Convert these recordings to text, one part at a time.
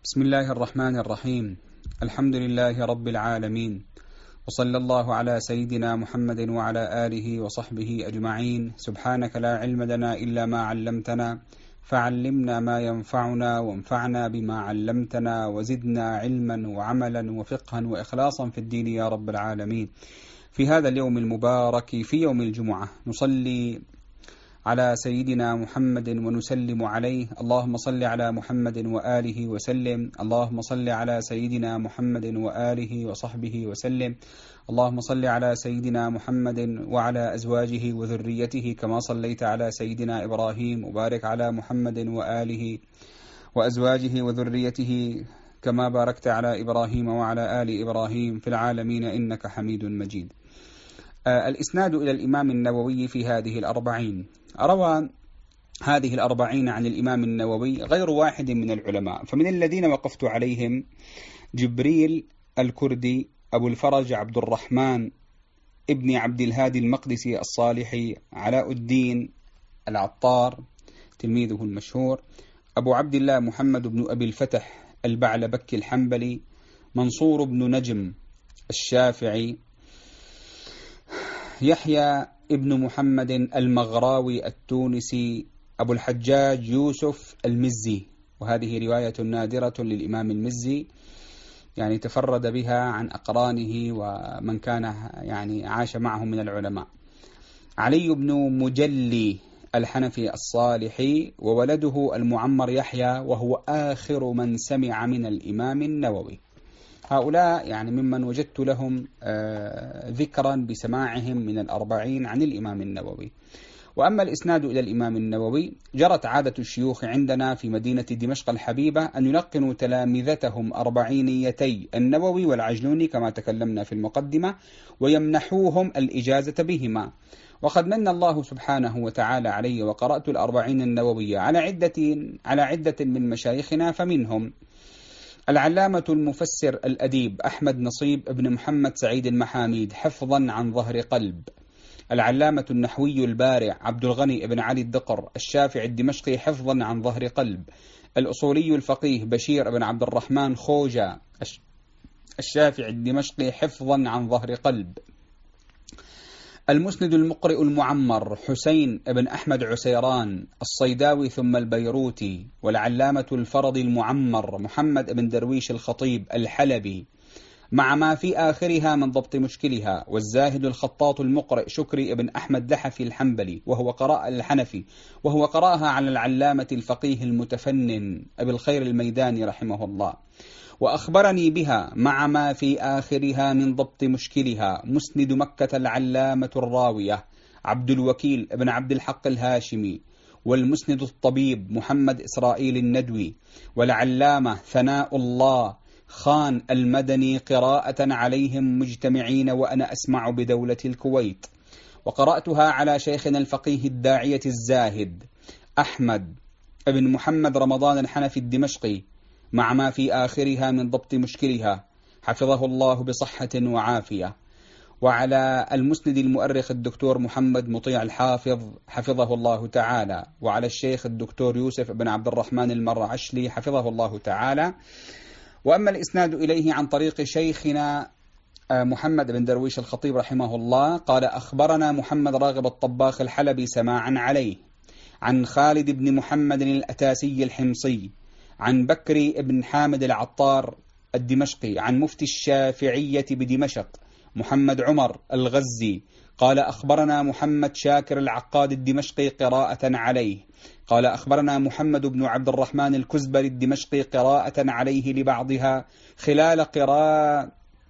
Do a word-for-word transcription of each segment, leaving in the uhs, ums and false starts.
بسم الله الرحمن الرحيم. الحمد لله رب العالمين، وصلى الله على سيدنا محمد وعلى آله وصحبه أجمعين. سبحانك لا علم لنا إلا ما علمتنا، فعلمنا ما ينفعنا وانفعنا بما علمتنا، وزدنا علما وعملا وفقها وإخلاصا في الدين يا رب العالمين. في هذا اليوم المبارك، في يوم الجمعة، نصلي على سيدنا محمد ونسلم عليه. اللهم صل على محمد وآله وسلم. اللهم صل على سيدنا محمد وآله وصحبه وسلم. اللهم صل على سيدنا محمد وعلى أزواجه وذريته كما صليت على سيدنا إبراهيم، وبارك على محمد وآله وأزواجه وذريته كما باركت على إبراهيم وعلى آل إبراهيم في العالمين إنك حميد مجيد. آه الإسناد إلى الإمام النووي في هذه الأربعين. روى هذه الأربعين عن الإمام النووي غير واحد من العلماء، فمن الذين وقفت عليهم جبريل الكردي، أبو الفرج عبد الرحمن ابن عبد الهادي المقدسي الصالحي، علاء الدين العطار تلميذه المشهور، أبو عبد الله محمد بن أبي الفتح البعلبكي الحنبلي، منصور بن نجم الشافعي، يحيى ابن محمد المغراوي التونسي، أبو الحجاج يوسف المزي، وهذه رواية نادرة للإمام المزي، يعني تفرد بها عن أقرانه ومن كان يعني عاش معه من العلماء. علي بن مجلي الحنفي الصالحي، وولده المعمر يحيى، وهو آخر من سمع من الإمام النووي. هؤلاء يعني ممن وجدت لهم ذكرا بسماعهم من الأربعين عن الإمام النووي. وأما الإسناد إلى الإمام النووي، جرت عادة الشيوخ عندنا في مدينة دمشق الحبيبة أن يلقنوا تلامذتهم أربعينيتي النووي والعجلوني كما تكلمنا في المقدمة، ويمنحوهم الإجازة بهما. وقد من الله سبحانه وتعالى علي وقرأت الأربعين النووية على عدة على عدة من مشايخنا، فمنهم العلامة المفسر الأديب أحمد نصيب ابن محمد سعيد المحاميد حفظا عن ظهر قلب، العلامة النحوي البارع عبد الغني ابن علي الدقر الشافعي الدمشقي حفظا عن ظهر قلب، الأصولي الفقيه بشير ابن عبد الرحمن خوجة الشافعي الدمشقي حفظا عن ظهر قلب، المسند المقرئ المعمر حسين ابن أحمد عسيران الصيداوي ثم البيروتي، والعلامة الفرضي المعمر محمد ابن درويش الخطيب الحلبي مع ما في آخرها من ضبط مشكلها، والزاهد الخطاط المقرئ شكري ابن أحمد لحفي الحنبلي وهو قراء الحنفي، وهو قراءها على العلامة الفقيه المتفنن أبي الخير الميداني رحمه الله. وأخبرني بها مع ما في آخرها من ضبط مشكلها مسند مكة العلامة الراوية عبد الوكيل ابن عبد الحق الهاشمي، والمسند الطبيب محمد إسرائيل الندوي، والعلامة ثناء الله خان المدني قراءة عليهم مجتمعين وأنا أسمع بدولة الكويت. وقرأتها على شيخنا الفقيه الداعية الزاهد أحمد ابن محمد رمضان الحنفي الدمشقي مع ما في آخرها من ضبط مشكلها حفظه الله بصحة وعافية، وعلى المسند المؤرخ الدكتور محمد مطيع الحافظ حفظه الله تعالى، وعلى الشيخ الدكتور يوسف بن عبد الرحمن المرعشلي حفظه الله تعالى. وأما الإسناد إليه عن طريق شيخنا محمد بن درويش الخطيب رحمه الله، قال أخبرنا محمد راغب الطباخ الحلبي سماعا عليه عن خالد بن محمد الأتاسي الحمصي عن بكري بن حامد العطار الدمشقي عن مفتي الشافعية بدمشق محمد عمر الغزي قال أخبرنا محمد شاكر العقاد الدمشقي قراءة عليه قال أخبرنا محمد بن عبد الرحمن الكزبري الدمشقي قراءة عليه لبعضها خلال قراءة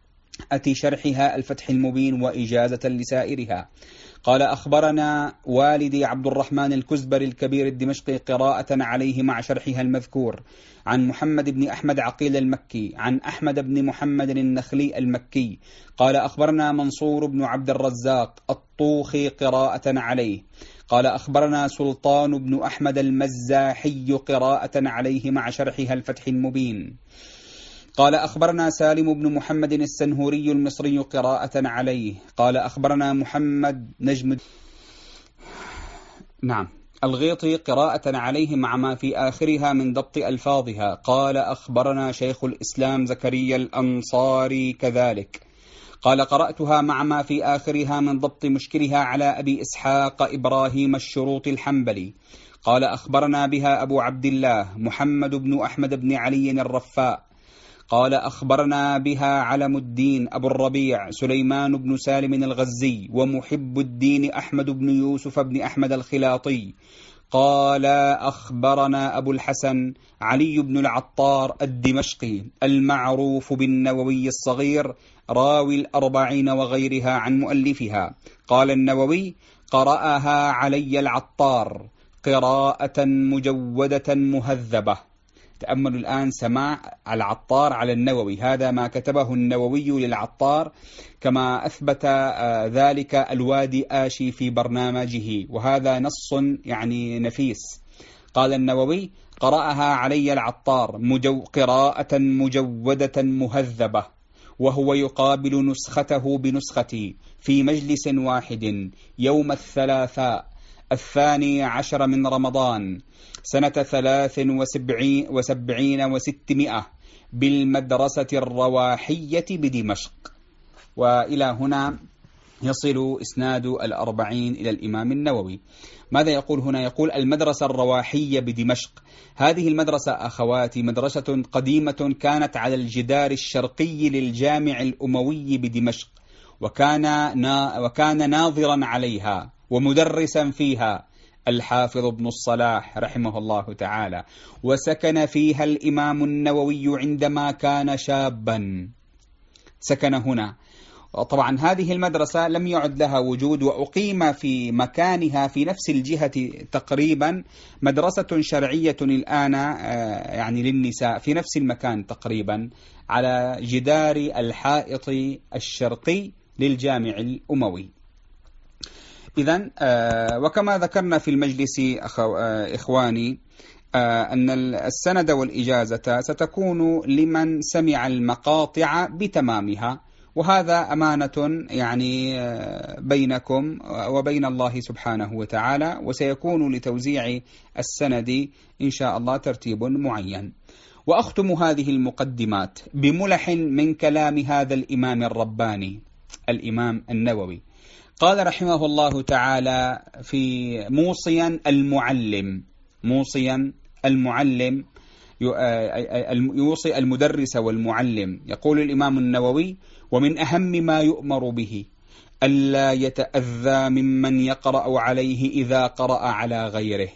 شرحها الفتح المبين وإجازة لسائرها. قال أخبرنا والدي عبد الرحمن الكزبري الكبير الدمشقي قراءة عليه مع شرحها المذكور عن محمد بن أحمد عقيل المكي عن أحمد بن محمد النخلي المكي قال أخبرنا منصور بن عبد الرزاق الطوخي قراءة عليه قال أخبرنا سلطان بن أحمد المزاحي قراءة عليه مع شرحها الفتح المبين قال أخبرنا سالم بن محمد السنهوري المصري قراءة عليه قال أخبرنا محمد نجم نعم الغيطي قراءة عليه مع ما في آخرها من ضبط ألفاظها. قال أخبرنا شيخ الإسلام زكريا الأنصاري كذلك. قال قرأتها مع ما في آخرها من ضبط مشكلها على أبي إسحاق إبراهيم الشروط الحنبلي. قال أخبرنا بها أبو عبد الله محمد بن أحمد بن علي الرفاء. قال أخبرنا بها علم الدين أبو الربيع سليمان بن سالم الغزي ومحب الدين أحمد بن يوسف بن أحمد الخلاطي. قال أخبرنا أبو الحسن علي بن العطار الدمشقي المعروف بالنووي الصغير راوي الأربعين وغيرها عن مؤلفها. قال النووي قرأها علي العطار قراءة مجودة مهذبة. تأملوا الآن سماع العطار على النووي، هذا ما كتبه النووي للعطار كما أثبت ذلك الوادي آشي في برنامجه، وهذا نص يعني نفيس. قال النووي قرأها علي العطار مجو قراءة مجودة مهذبة، وهو يقابل نسخته بنسختي في مجلس واحد يوم الثلاثاء الثاني عشر من رمضان سنة ثلاث وسبعين, وسبعين وستمائة بالمدرسة الرواحية بدمشق. وإلى هنا يصل إسناد الأربعين إلى الإمام النووي. ماذا يقول هنا؟ يقول المدرسة الرواحية بدمشق. هذه المدرسة أخواتي مدرسة قديمة كانت على الجدار الشرقي للجامع الأموي بدمشق، وكان, نا وكان ناظرا عليها ومدرسا فيها الحافظ ابن الصلاح رحمه الله تعالى، وسكن فيها الإمام النووي عندما كان شابا، سكن هنا. طبعا هذه المدرسة لم يعد لها وجود، وأقيم في مكانها في نفس الجهة تقريبا مدرسة شرعية الآن يعني للنساء في نفس المكان تقريبا على جدار الحائط الشرقي للجامع الأموي. إذن وكما ذكرنا في المجلس إخواني أن السند والإجازة ستكون لمن سمع المقاطع بتمامها، وهذا أمانة يعني بينكم وبين الله سبحانه وتعالى، وسيكون لتوزيع السند إن شاء الله ترتيب معين. وأختم هذه المقدمات بملح من كلام هذا الإمام الرباني الإمام النووي. قال رحمه الله تعالى في موصيا المعلم موصيا المعلم يوصي المدرس والمعلم، يقول الإمام النووي: ومن أهم ما يؤمر به ألا يتأذى ممن يقرأ عليه إذا قرأ على غيره،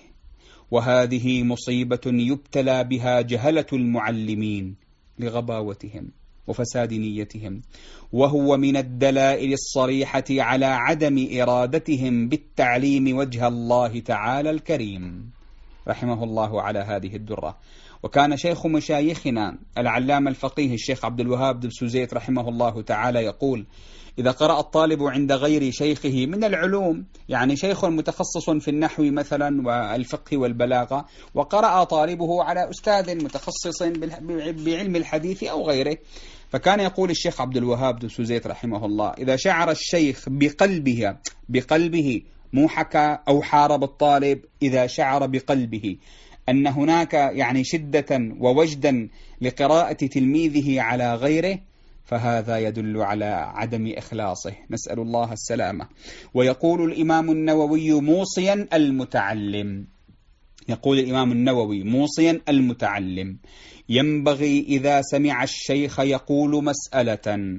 وهذه مصيبة يبتلى بها جهلة المعلمين لغباوتهم وفساد نيتهم، وهو من الدلائل الصريحة على عدم إرادتهم بالتعليم وجه الله تعالى الكريم. رحمه الله على هذه الدرة. وكان شيخ مشايخنا العلامة الفقيه الشيخ عبد الوهاب بن سوزيت رحمه الله تعالى يقول: إذا قرأ الطالب عند غير شيخه من العلوم، يعني شيخ متخصص في النحو مثلا والفقه والبلاغة، وقرأ طالبه على أستاذ متخصص بعلم الحديث أو غيره، فكان يقول الشيخ عبد الوهاب بن سوزيت رحمه الله: إذا شعر الشيخ بقلبه بقلبه مو حكى أو حارب الطالب، إذا شعر بقلبه أن هناك يعني شدة ووجدا لقراءة تلميذه على غيره، فهذا يدل على عدم إخلاصه، نسأل الله السلامة. ويقول الإمام النووي موصيا المتعلم يقول الإمام النووي موصيا المتعلم: ينبغي إذا سمع الشيخ يقول مسألة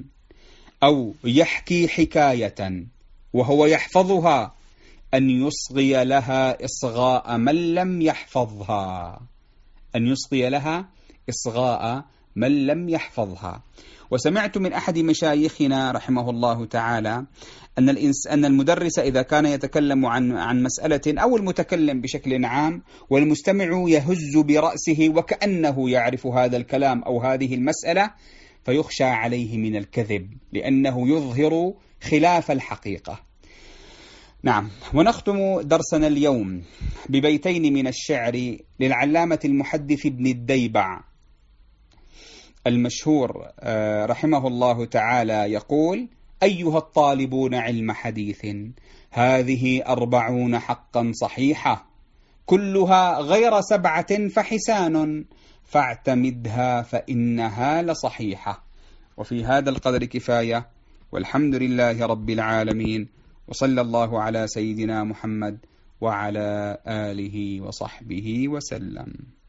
أو يحكي حكاية وهو يحفظها أن يصغي لها إصغاء من لم يحفظها أن يصغي لها إصغاء من لم يحفظها. وسمعت من أحد مشايخنا رحمه الله تعالى أن الإنس أن المدرس إذا كان يتكلم عن عن مسألة أو المتكلم بشكل عام والمستمع يهز برأسه وكأنه يعرف هذا الكلام أو هذه المسألة، فيخشى عليه من الكذب لأنه يظهر خلاف الحقيقة. نعم. ونختم درسنا اليوم ببيتين من الشعر للعلامة المحدث ابن الديبع المشهور رحمه الله تعالى، يقول: أيها الطالبون علم حديث، هذه أربعون حقا صحيحة، كلها غير سبعة فحسان، فاعتمدها فإنها لصحيحة. وفي هذا القدر كفاية، والحمد لله رب العالمين، وصلى الله على سيدنا محمد وعلى آله وصحبه وسلم.